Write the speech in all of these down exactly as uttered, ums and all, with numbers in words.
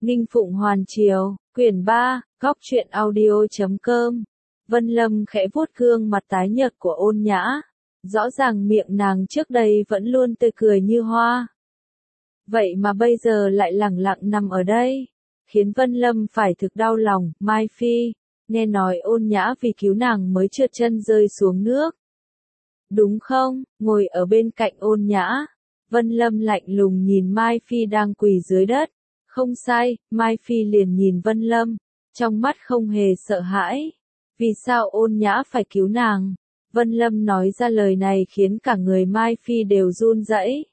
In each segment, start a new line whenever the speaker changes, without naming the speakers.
Nghinh Phụng Hoàn Triều, quyển ba, góc truyện audio chấm com. Vân Lâm khẽ vuốt gương mặt tái nhợt của Ôn Nhã. Rõ ràng miệng nàng trước đây vẫn luôn tươi cười như hoa. Vậy mà bây giờ lại lẳng lặng nằm ở đây. Khiến Vân Lâm phải thực đau lòng. Mai Phi, nghe nói Ôn Nhã vì cứu nàng mới trượt chân rơi xuống nước. Đúng không? Ngồi ở bên cạnh Ôn Nhã. Vân Lâm lạnh lùng nhìn Mai Phi đang quỳ dưới đất. Không sai, Mai Phi liền nhìn Vân Lâm. Trong mắt không hề sợ hãi. Vì sao Ôn Nhã phải cứu nàng? Vân Lâm nói ra lời này khiến cả người Mai Phi đều run rẩy.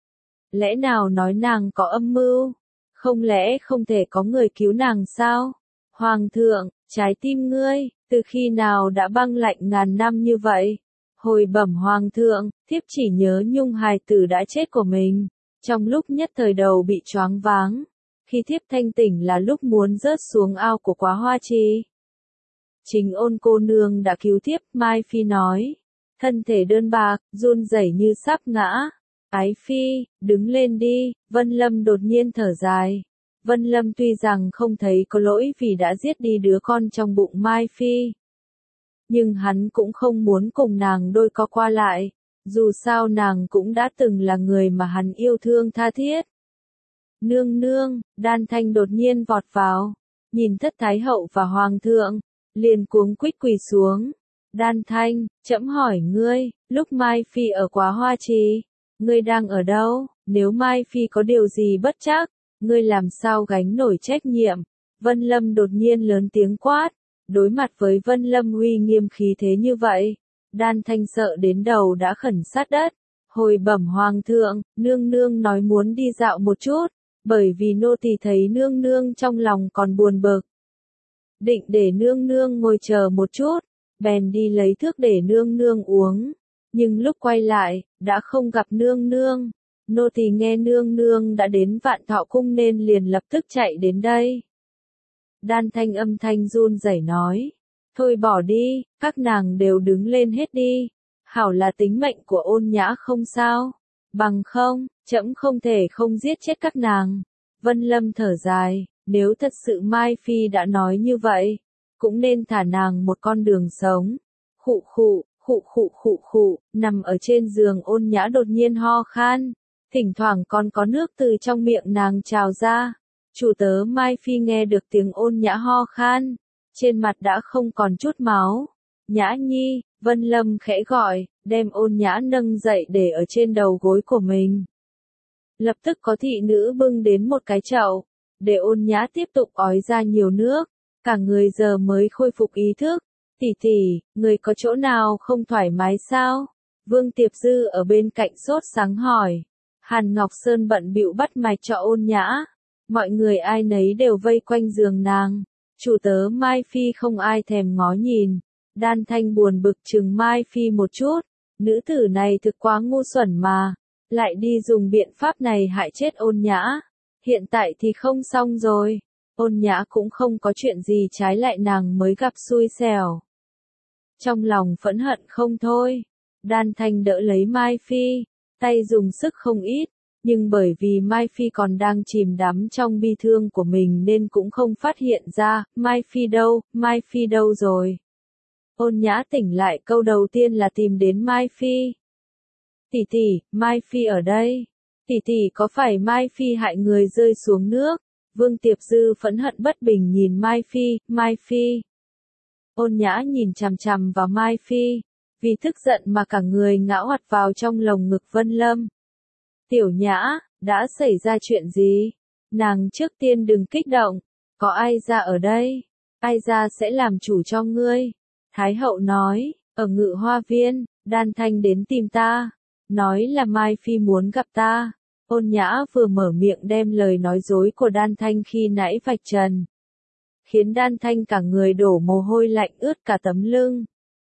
Lẽ nào nói nàng có âm mưu? Không lẽ không thể có người cứu nàng sao? Hoàng thượng, trái tim ngươi, từ khi nào đã băng lạnh ngàn năm như vậy? Hồi bẩm Hoàng thượng, thiếp chỉ nhớ Nhung hài tử đã chết của mình. Trong lúc nhất thời đầu bị choáng váng. Khi thiếp thanh tỉnh là lúc muốn rớt xuống ao của Quá Hoa Trì. Chính Ôn cô nương đã cứu thiếp, Mai Phi nói. Thân thể đơn bạc, run rẩy như sắp ngã. Ái Phi, đứng lên đi, Vân Lâm đột nhiên thở dài. Vân Lâm tuy rằng không thấy có lỗi vì đã giết đi đứa con trong bụng Mai Phi. Nhưng hắn cũng không muốn cùng nàng đôi co qua lại. Dù sao nàng cũng đã từng là người mà hắn yêu thương tha thiết. Nương nương, Đan Thanh đột nhiên vọt vào. Nhìn thất thái hậu và hoàng thượng. Liền cuống quýt quỳ xuống. Đan Thanh, trẫm hỏi ngươi, lúc Mai Phi ở Quá Hoa Trì, ngươi đang ở đâu? Nếu Mai Phi có điều gì bất trắc, ngươi làm sao gánh nổi trách nhiệm? Vân Lâm đột nhiên lớn tiếng quát. Đối mặt với Vân Lâm uy nghiêm khí thế như vậy, Đan Thanh sợ đến đầu đã khẩn sát đất. Hồi bẩm hoàng thượng, nương nương nói muốn đi dạo một chút, bởi vì nô tỳ thấy nương nương trong lòng còn buồn bực. Định để nương nương ngồi chờ một chút, bèn đi lấy thước để nương nương uống. Nhưng lúc quay lại, đã không gặp nương nương. Nô tỳ nghe nương nương đã đến Vạn Thọ Cung nên liền lập tức chạy đến đây. Đan Thanh âm thanh run rẩy nói. Thôi bỏ đi, các nàng đều đứng lên hết đi. Hảo là tính mệnh của Ôn Nhã không sao. Bằng không, trẫm không thể không giết chết các nàng. Vân Lâm thở dài, nếu thật sự Mai Phi đã nói như vậy, cũng nên thả nàng một con đường sống. Khụ khụ, khụ khụ khụ khụ, nằm ở trên giường Ôn Nhã đột nhiên ho khan. Thỉnh thoảng còn có nước từ trong miệng nàng trào ra. Chủ tớ Mai Phi nghe được tiếng Ôn Nhã ho khan. Trên mặt đã không còn chút máu. Nhã nhi, Vân Lâm khẽ gọi, đem Ôn Nhã nâng dậy để ở trên đầu gối của mình. Lập tức có thị nữ bưng đến một cái chậu, để Ôn Nhã tiếp tục ói ra nhiều nước. Cả người giờ mới khôi phục ý thức. Tỷ tỷ, người có chỗ nào không thoải mái sao? Vương Tiệp Dư ở bên cạnh sốt sáng hỏi. Hàn Ngọc Sơn bận bịu bắt mạch cho Ôn Nhã. Mọi người ai nấy đều vây quanh giường nàng. Chủ tớ Mai Phi không ai thèm ngó nhìn. Đan Thanh buồn bực chừng Mai Phi một chút. Nữ tử này thực quá ngu xuẩn mà. Lại đi dùng biện pháp này hại chết Ôn Nhã. Hiện tại thì không xong rồi. Ôn Nhã cũng không có chuyện gì trái lại nàng mới gặp xui xẻo. Trong lòng phẫn hận không thôi. Đan Thanh đỡ lấy Mai Phi. Tay dùng sức không ít. Nhưng bởi vì Mai Phi còn đang chìm đắm trong bi thương của mình nên cũng không phát hiện ra. Mai Phi đâu, Mai Phi đâu rồi? Ôn Nhã tỉnh lại câu đầu tiên là tìm đến Mai Phi. Tỷ tỷ, Mai Phi ở đây. Tỷ tỷ có phải Mai Phi hại người rơi xuống nước? Vương Tiệp Dư phẫn hận bất bình nhìn Mai Phi, Mai Phi. Ôn Nhã nhìn chằm chằm vào Mai Phi. Vì tức giận mà cả người ngã hoạt vào trong lồng ngực Vân Lâm. Tiểu Nhã, đã xảy ra chuyện gì? Nàng trước tiên đừng kích động. Có ai ra ở đây? Ai ra sẽ làm chủ cho ngươi? Thái hậu nói, ở Ngự Hoa Viên, Đan Thanh đến tìm ta. Nói là Mai Phi muốn gặp ta. Ôn Nhã vừa mở miệng đem lời nói dối của Đan Thanh khi nãy vạch trần. Khiến Đan Thanh cả người đổ mồ hôi lạnh ướt cả tấm lưng.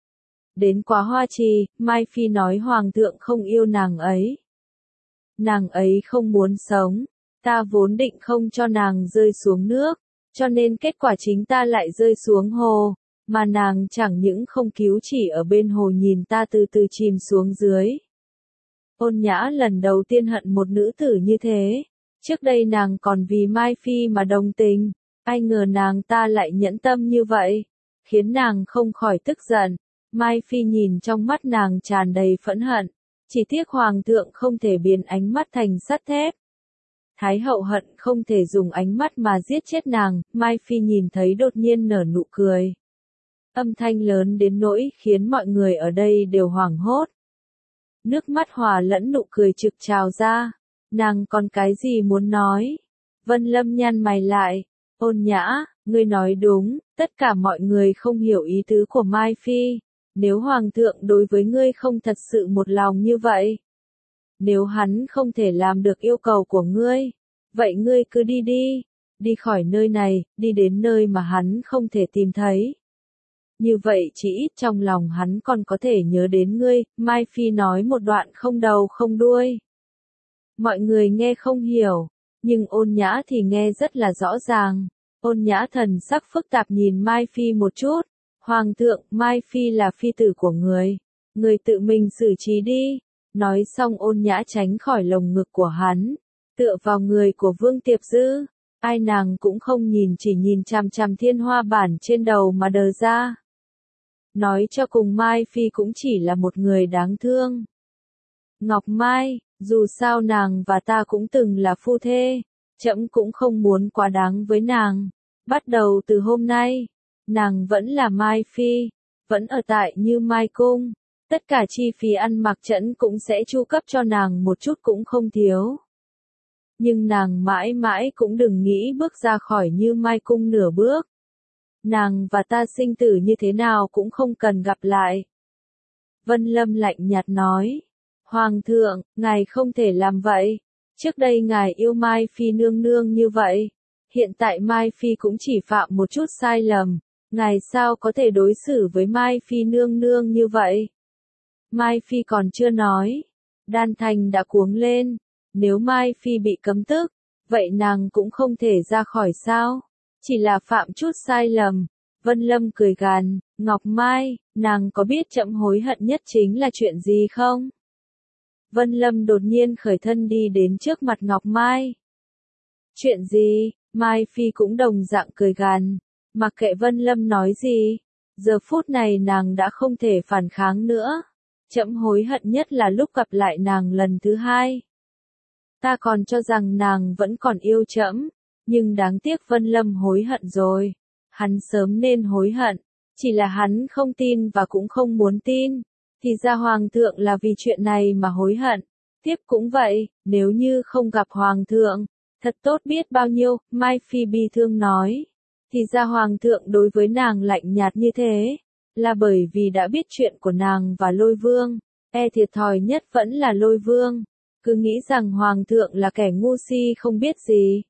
Đến Quá Hoa Trì, Mai Phi nói Hoàng thượng không yêu nàng ấy. Nàng ấy không muốn sống. Ta vốn định không cho nàng rơi xuống nước. Cho nên kết quả chính ta lại rơi xuống hồ. Mà nàng chẳng những không cứu chỉ ở bên hồ nhìn ta từ từ chìm xuống dưới. Ôn Nhã lần đầu tiên hận một nữ tử như thế. Trước đây nàng còn vì Mai Phi mà đồng tình, ai ngờ nàng ta lại nhẫn tâm như vậy, khiến nàng không khỏi tức giận. Mai Phi nhìn trong mắt nàng tràn đầy phẫn hận, chỉ tiếc hoàng thượng không thể biến ánh mắt thành sắt thép. Thái hậu hận không thể dùng ánh mắt mà giết chết nàng, Mai Phi nhìn thấy đột nhiên nở nụ cười. Âm thanh lớn đến nỗi khiến mọi người ở đây đều hoảng hốt. Nước mắt hòa lẫn nụ cười trực trào ra, nàng còn cái gì muốn nói? Vân Lâm nhăn mày lại, Ôn Nhã, ngươi nói đúng, tất cả mọi người không hiểu ý tứ của Mai Phi. Nếu Hoàng thượng đối với ngươi không thật sự một lòng như vậy, nếu hắn không thể làm được yêu cầu của ngươi, vậy ngươi cứ đi đi, đi khỏi nơi này, đi đến nơi mà hắn không thể tìm thấy. Như vậy chỉ ít trong lòng hắn còn có thể nhớ đến ngươi, Mai Phi nói một đoạn không đầu không đuôi. Mọi người nghe không hiểu, nhưng Ôn Nhã thì nghe rất là rõ ràng. Ôn Nhã thần sắc phức tạp nhìn Mai Phi một chút. Hoàng thượng, Mai Phi là phi tử của người, người tự mình xử trí đi. Nói xong Ôn Nhã tránh khỏi lồng ngực của hắn, tựa vào người của Vương Tiệp Dư. Ai nàng cũng không nhìn, chỉ nhìn chằm chằm thiên hoa bản trên đầu mà đờ ra. Nói cho cùng Mai Phi cũng chỉ là một người đáng thương. Ngọc Mai, dù sao nàng và ta cũng từng là phu thê, trẫm cũng không muốn quá đáng với nàng. Bắt đầu từ hôm nay, nàng vẫn là Mai Phi, vẫn ở tại Như Mai Cung. Tất cả chi phí ăn mặc trẫm cũng sẽ chu cấp cho nàng một chút cũng không thiếu. Nhưng nàng mãi mãi cũng đừng nghĩ bước ra khỏi Như Mai Cung nửa bước. Nàng và ta sinh tử như thế nào cũng không cần gặp lại. Vân Lâm lạnh nhạt nói. Hoàng thượng, ngài không thể làm vậy. Trước đây ngài yêu Mai Phi nương nương như vậy. Hiện tại Mai Phi cũng chỉ phạm một chút sai lầm. Ngài sao có thể đối xử với Mai Phi nương nương như vậy? Mai Phi còn chưa nói. Đan Thành đã cuống lên. Nếu Mai Phi bị cấm tước, vậy nàng cũng không thể ra khỏi sao? Chỉ là phạm chút sai lầm. Vân Lâm cười gằn, Ngọc Mai, nàng có biết trẫm hối hận nhất chính là chuyện gì không? Vân Lâm đột nhiên khởi thân đi đến trước mặt Ngọc Mai. Chuyện gì? Mai Phi cũng đồng dạng cười gằn, mặc kệ Vân Lâm nói gì, giờ phút này nàng đã không thể phản kháng nữa. Trẫm hối hận nhất là lúc gặp lại nàng lần thứ hai. Ta còn cho rằng nàng vẫn còn yêu trẫm, nhưng đáng tiếc Vân Lâm hối hận rồi. Hắn sớm nên hối hận, chỉ là hắn không tin và cũng không muốn tin. Thì ra Hoàng thượng là vì chuyện này mà hối hận. Tiếp cũng vậy, nếu như không gặp Hoàng thượng, thật tốt biết bao nhiêu, Mai Phi bi thương nói. Thì ra Hoàng thượng đối với nàng lạnh nhạt như thế, là bởi vì đã biết chuyện của nàng và Lôi Vương. E thiệt thòi nhất vẫn là Lôi Vương, cứ nghĩ rằng Hoàng thượng là kẻ ngu si không biết gì.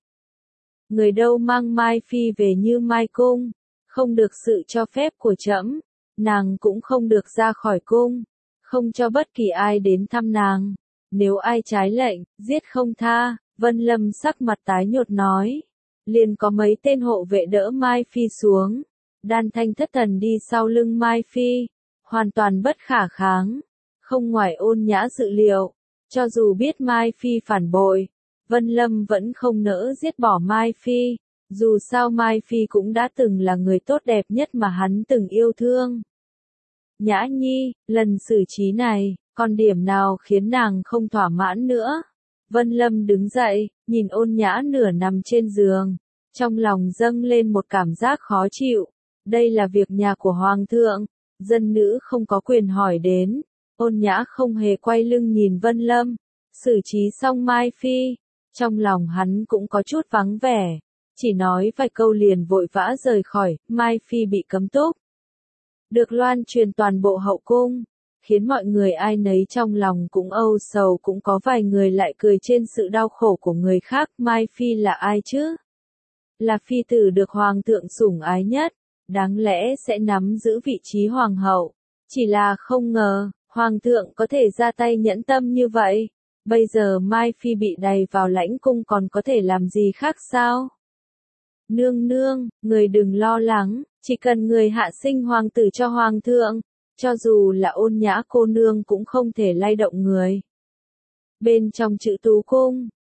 Người đâu mang Mai Phi về Như Mai Cung, không được sự cho phép của trẫm, nàng cũng không được ra khỏi cung, không cho bất kỳ ai đến thăm nàng. Nếu ai trái lệnh, giết không tha. Vân Lâm sắc mặt tái nhợt nói. Liền có mấy tên hộ vệ đỡ Mai Phi xuống. Đan Thanh thất thần đi sau lưng Mai Phi, hoàn toàn bất khả kháng. Không ngoài Ôn Nhã dự liệu, cho dù biết Mai Phi phản bội, Vân Lâm vẫn không nỡ giết bỏ Mai Phi. Dù sao Mai Phi cũng đã từng là người tốt đẹp nhất mà hắn từng yêu thương. Nhã Nhi, lần xử trí này, còn điểm nào khiến nàng không thỏa mãn nữa? Vân Lâm đứng dậy, nhìn Ôn Nhã nửa nằm trên giường, trong lòng dâng lên một cảm giác khó chịu. Đây là việc nhà của Hoàng thượng, dân nữ không có quyền hỏi đến. Ôn Nhã không hề quay lưng nhìn Vân Lâm, xử trí xong Mai Phi, trong lòng hắn cũng có chút vắng vẻ, chỉ nói vài câu liền vội vã rời khỏi. Mai Phi bị cấm túc, được loan truyền toàn bộ hậu cung, khiến mọi người ai nấy trong lòng cũng âu sầu, cũng có vài người lại cười trên sự đau khổ của người khác. Mai Phi là ai chứ? Là phi tử được Hoàng thượng sủng ái nhất, đáng lẽ sẽ nắm giữ vị trí Hoàng hậu. Chỉ là không ngờ, Hoàng thượng có thể ra tay nhẫn tâm như vậy. Bây giờ Mai Phi bị đày vào lãnh cung còn có thể làm gì khác sao? Nương nương, người đừng lo lắng, chỉ cần người hạ sinh hoàng tử cho Hoàng thượng, cho dù là Ôn Nhã cô nương cũng không thể lay động người. Bên trong Trữ Tú Cung,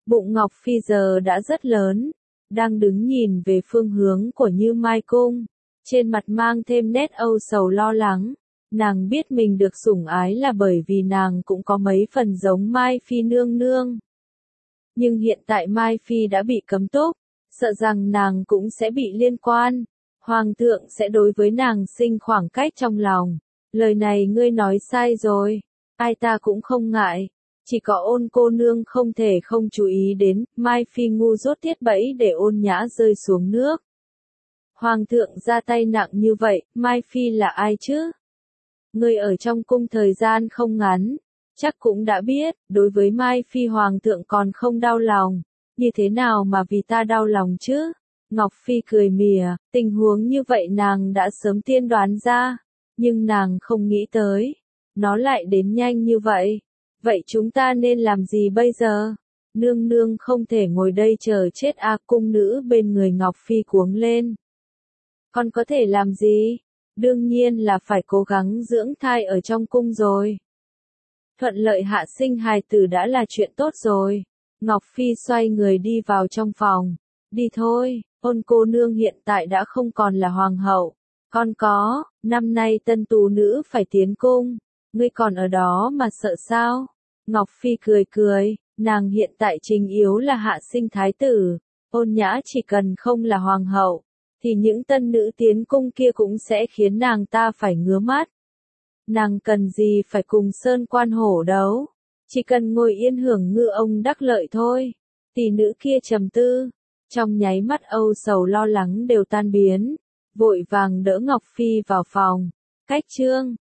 Bụng Ngọc Phi giờ đã rất lớn, đang đứng nhìn về phương hướng của Như Mai Cung, trên mặt mang thêm nét âu sầu lo lắng. Nàng biết mình được sủng ái là bởi vì nàng cũng có mấy phần giống Mai Phi nương nương. Nhưng hiện tại Mai Phi đã bị cấm túc, sợ rằng nàng cũng sẽ bị liên quan. Hoàng thượng sẽ đối với nàng sinh khoảng cách trong lòng. Lời này ngươi nói sai rồi. Ai ta cũng không ngại. Chỉ có Ôn cô nương không thể không chú ý đến, Mai Phi ngu dốt thiết bẫy để Ôn Nhã rơi xuống nước. Hoàng thượng ra tay nặng như vậy, Mai Phi là ai chứ? Ngươi ở trong cung thời gian không ngắn, chắc cũng đã biết, đối với Mai Phi Hoàng thượng còn không đau lòng. Như thế nào mà vì ta đau lòng chứ? Ngọc Phi cười mỉa, tình huống như vậy nàng đã sớm tiên đoán ra, nhưng nàng không nghĩ tới, nó lại đến nhanh như vậy. Vậy chúng ta nên làm gì bây giờ? Nương nương không thể ngồi đây chờ chết à, cung nữ bên người Ngọc Phi cuống lên. Con có thể làm gì? Đương nhiên là phải cố gắng dưỡng thai ở trong cung rồi. Thuận lợi hạ sinh hài tử đã là chuyện tốt rồi. Ngọc Phi xoay người đi vào trong phòng. Đi thôi, Ôn cô nương hiện tại đã không còn là hoàng hậu. Con có, năm nay tân tú nữ phải tiến cung. Ngươi còn ở đó mà sợ sao? Ngọc Phi cười cười, nàng hiện tại chính yếu là hạ sinh thái tử. Ôn Nhã chỉ cần không là hoàng hậu, thì những tân nữ tiến cung kia cũng sẽ khiến nàng ta phải ngứa mắt. Nàng cần gì phải cùng Sơn Quan Hổ đấu, chỉ cần ngồi yên hưởng ngư ông đắc lợi thôi. Tỷ nữ kia trầm tư, trong nháy mắt âu sầu lo lắng đều tan biến, vội vàng đỡ Ngọc Phi vào phòng. Cách chương